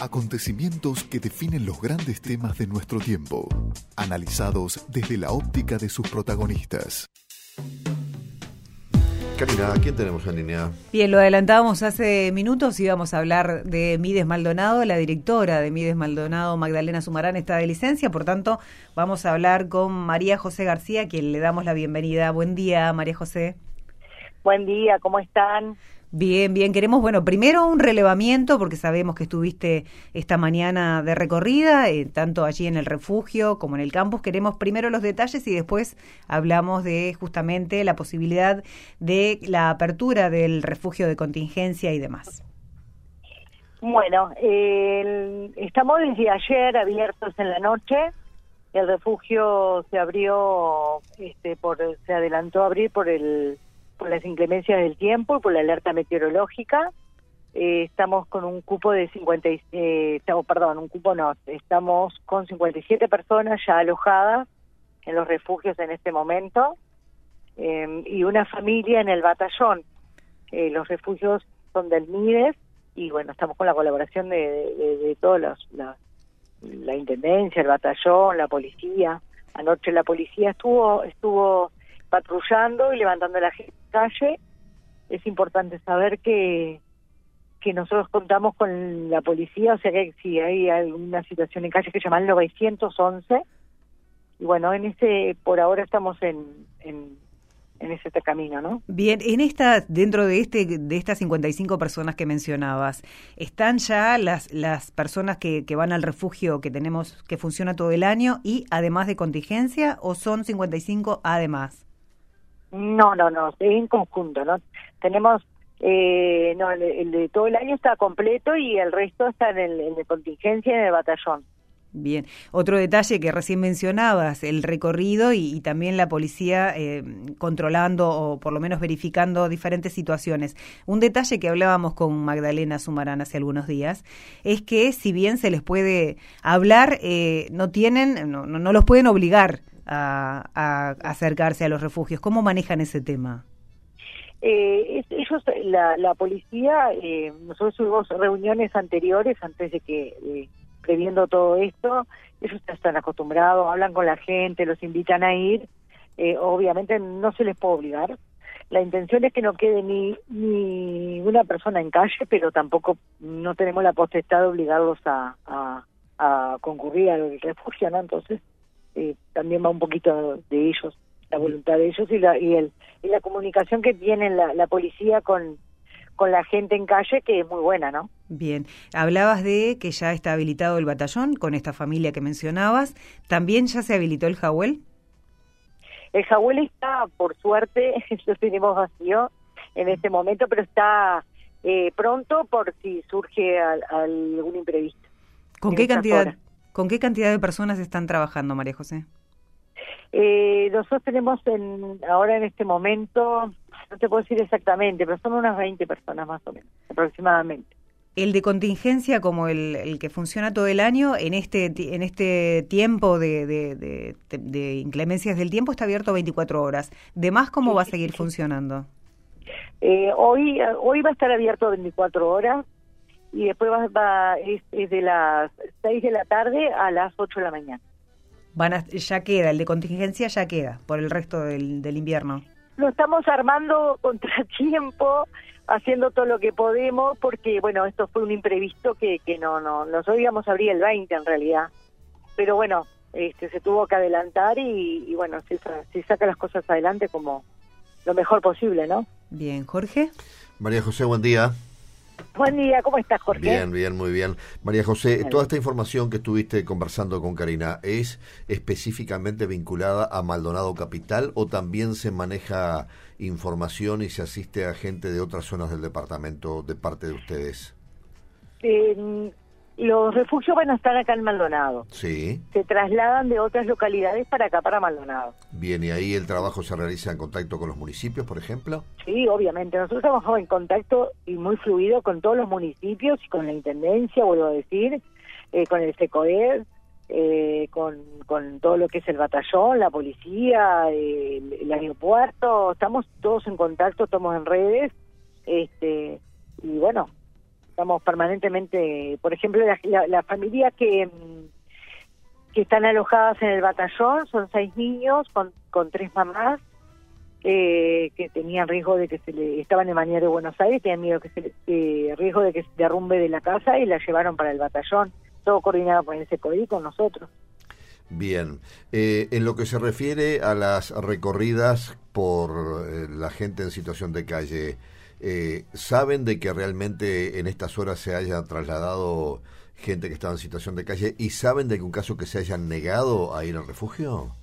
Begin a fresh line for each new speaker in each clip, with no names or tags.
Acontecimientos que definen los grandes temas de nuestro tiempo, analizados desde la óptica de sus protagonistas.
Karina, ¿a quién tenemos en línea?
Bien, lo adelantábamos hace minutos, íbamos a hablar de Mides Maldonado. La directora de Mides Maldonado, Magdalena Zumarán, está de licencia, por tanto vamos a hablar con María José García, a quien le damos la bienvenida. Buen día, María José.
Buen día, ¿cómo están?
Bien, bien. Queremos, primero un relevamiento, porque sabemos que estuviste esta mañana de recorrida, tanto allí en el refugio como en el campus. Queremos primero los detalles y después hablamos de justamente la posibilidad de la apertura del refugio de contingencia y demás.
Bueno, estamos desde ayer abiertos en la noche. El refugio se abrió, se adelantó a abrir por las inclemencias del tiempo y por la alerta meteorológica. Estamos con un cupo de estamos con 57 personas ya alojadas en los refugios en este momento, y una familia en el batallón. Los refugios son del Mides y bueno, estamos con la colaboración de todos la intendencia, el batallón, la policía. Anoche la policía estuvo patrullando y levantando la gente en calle. Es importante saber que nosotros contamos con la policía, o sea que si hay alguna situación en calle que llamar al 911, y bueno, por ahora estamos en ese camino, ¿no?
Bien, dentro de estas 55 personas que mencionabas, ¿están ya las personas que van al refugio que tenemos, que funciona todo el año y además de contingencia, o son 55 además?
No, en conjunto, ¿no? Tenemos, el de todo el año está completo y el resto está en el de contingencia y en el batallón.
Bien, otro detalle que recién mencionabas, el recorrido y también la policía controlando o por lo menos verificando diferentes situaciones. Un detalle que hablábamos con Magdalena Zumarán hace algunos días es que si bien se les puede hablar, no los pueden obligar a acercarse a los refugios. ¿Cómo manejan ese tema?
Ellos, la policía, nosotros tuvimos reuniones anteriores antes de que, previendo todo esto, ellos están acostumbrados, hablan con la gente, los invitan a ir. Obviamente no se les puede obligar. La intención es que no quede ni una persona en calle, pero tampoco no tenemos la potestad de obligarlos a concurrir al refugio, ¿no? Entonces también va un poquito de ellos, la voluntad de ellos y la comunicación que tiene la policía con la gente en calle, que es muy buena, ¿no?
Bien, hablabas de que ya está habilitado el batallón con esta familia que mencionabas. ¿También ya se habilitó el Jahuel?
El Jahuel está, por suerte, lo tenemos vacío en este momento, pero está pronto por si surge algún imprevisto.
¿Con qué cantidad de personas están trabajando, María José?
Nosotros tenemos ahora en este momento, no te puedo decir exactamente, pero son unas 20 personas más o menos, aproximadamente.
El de contingencia, como el que funciona todo el año, en este tiempo de inclemencias del tiempo, está abierto 24 horas. ¿De más cómo va a seguir funcionando?
Hoy va a estar abierto 24 horas y después es de las 6 de la tarde a las 8 de la mañana.
Ya queda, el de contingencia ya queda, por el resto del invierno.
Lo estamos armando contratiempo, haciendo todo lo que podemos, porque, bueno, esto fue un imprevisto que nosotros íbamos a abrir el 20 en realidad. Pero bueno, se tuvo que adelantar y bueno, se saca las cosas adelante como lo mejor posible, ¿no?
Bien, Jorge.
María José, buen día.
Buen día, ¿cómo estás, Jorge?
Bien, muy bien. María José, toda esta información que estuviste conversando con Karina, ¿es específicamente vinculada a Maldonado Capital o también se maneja información y se asiste a gente de otras zonas del departamento de parte de ustedes?
Los refugios van a estar acá en Maldonado.
Sí.
Se trasladan de otras localidades para acá, para Maldonado.
Bien, ¿y ahí el trabajo se realiza en contacto con los municipios, por ejemplo?
Sí, obviamente. Nosotros estamos en contacto y muy fluido con todos los municipios y con la Intendencia, vuelvo a decir, con el SECOED, con todo lo que es el batallón, la policía, el aeropuerto. Estamos todos en contacto, estamos en redes, y bueno, estamos permanentemente, por ejemplo, la familia que están alojadas en el batallón son 6 niños con 3 mamás que tenían riesgo de que estaban en Balneario Buenos Aires, tenían miedo riesgo de que se derrumbe de la casa y la llevaron para el batallón, todo coordinado con el SECODI y con nosotros.
Bien, en lo que se refiere a las recorridas por la gente en situación de calle, ¿saben de que realmente en estas horas se haya trasladado gente que estaba en situación de calle y saben de algún caso que se hayan negado a ir al refugio?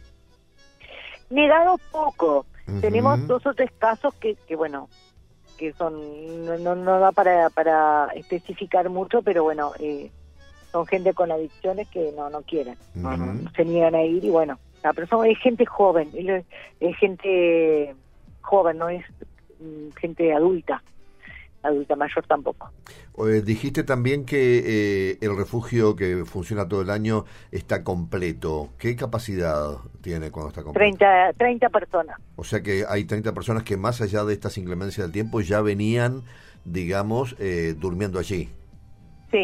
Negado poco.
Uh-huh.
Tenemos 2 o 3 casos que bueno, que son no da para especificar mucho, pero bueno, son gente con adicciones que no quieren,
uh-huh.
Se niegan a ir y bueno, pero es gente joven, es gente joven, no es gente adulta mayor tampoco.
Dijiste también que el refugio que funciona todo el año está completo. ¿Qué capacidad tiene cuando está completo?
30 personas.
O sea que hay 30 personas que más allá de estas inclemencias del tiempo ya venían, digamos, durmiendo allí.
Sí.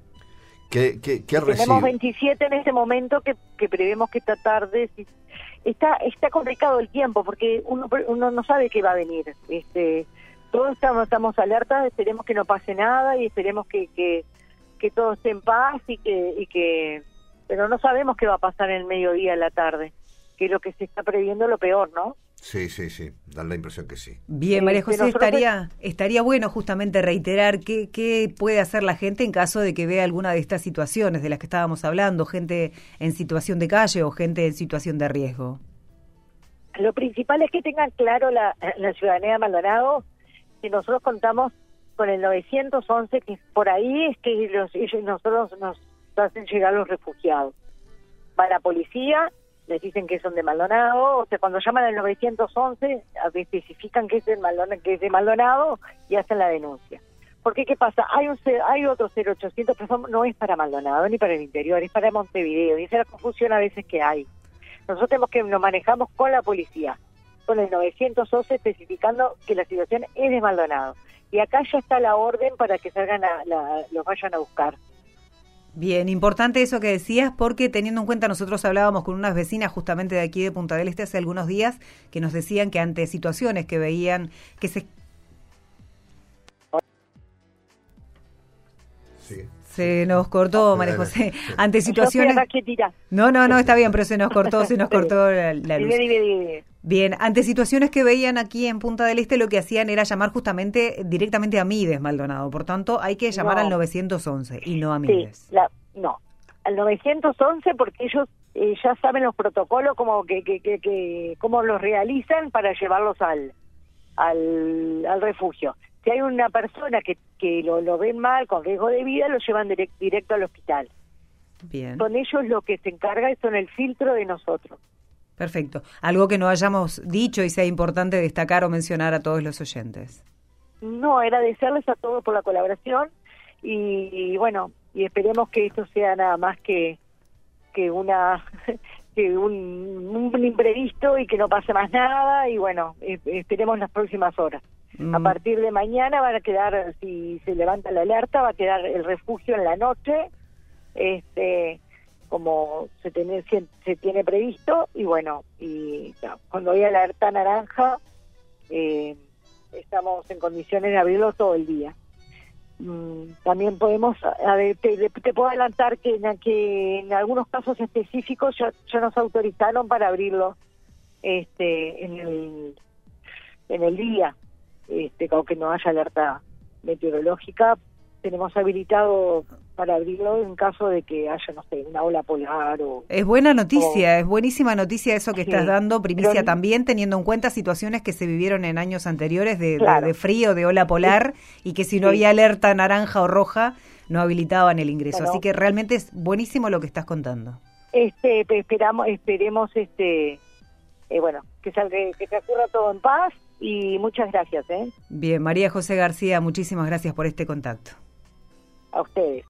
¿Qué
Tenemos 27 en este momento que prevemos que esta tarde está complicado el tiempo porque uno no sabe qué va a venir. Todos estamos alertas, esperemos que no pase nada y esperemos que todo esté en paz y que pero no sabemos qué va a pasar en el mediodía, en la tarde, que es lo que se está previendo lo peor, ¿no?
Sí, dan la impresión que sí.
Bien, María José, estaría bueno justamente reiterar qué puede hacer la gente en caso de que vea alguna de estas situaciones de las que estábamos hablando, gente en situación de calle o gente en situación de riesgo.
Lo principal es que tengan claro la ciudadanía de Maldonado que nosotros contamos con el 911, que por ahí es que nosotros nos hacen llegar los refugiados. Va la policía, les dicen que son de Maldonado, o sea, cuando llaman al 911 especifican que es de Maldonado y hacen la denuncia. Porque ¿qué pasa? Hay otro 0800, pero no es para Maldonado ni para el interior, es para Montevideo, y esa es la confusión a veces que hay. Nosotros nos manejamos con la policía, con el 911 especificando que la situación es de Maldonado. Y acá ya está la orden para que salgan los vayan a buscar.
Bien, importante eso que decías, porque teniendo en cuenta, nosotros hablábamos con unas vecinas justamente de aquí de Punta del Este hace algunos días, que nos decían que ante situaciones que veían que se...
Sí.
Se nos cortó, María José, ante situaciones... No, está bien, pero se nos cortó la luz. Bien, ante situaciones que veían aquí en Punta del Este, lo que hacían era llamar directamente a Mides, Maldonado. Por tanto, hay que llamar al 911 y no a Mides.
Sí, al 911 porque ellos ya saben los protocolos como cómo los realizan para llevarlos al refugio. Si hay una persona que lo ven mal, con riesgo de vida, lo llevan directo al hospital.
Bien.
Son ellos los que se encargan, son el filtro de nosotros.
Perfecto. Algo que no hayamos dicho y sea importante destacar o mencionar a todos los oyentes.
No, agradecerles a todos por la colaboración y bueno, y esperemos que esto sea nada más que un imprevisto y que no pase más nada y bueno, esperemos las próximas horas. A partir de mañana van a quedar, si se levanta la alerta, va a quedar el refugio en la noche, como se tiene previsto, y bueno, cuando haya la alerta naranja, estamos en condiciones de abrirlo todo el día. También podemos, te puedo adelantar que en algunos casos específicos ya nos autorizaron para abrirlo en el día. Aunque no haya alerta meteorológica, tenemos habilitado para abrirlo en caso de que haya, no sé, una ola polar o...
Es buena noticia, es buenísima noticia eso que estás dando, primicia también, teniendo en cuenta situaciones que se vivieron en años anteriores de frío, de ola polar, y que si no había alerta naranja o roja, no habilitaban el ingreso. Así que realmente es buenísimo lo que estás contando.
Esperemos, bueno, que transcurra todo en paz. Y muchas gracias.
Bien, María José García, muchísimas gracias por este contacto.
A ustedes.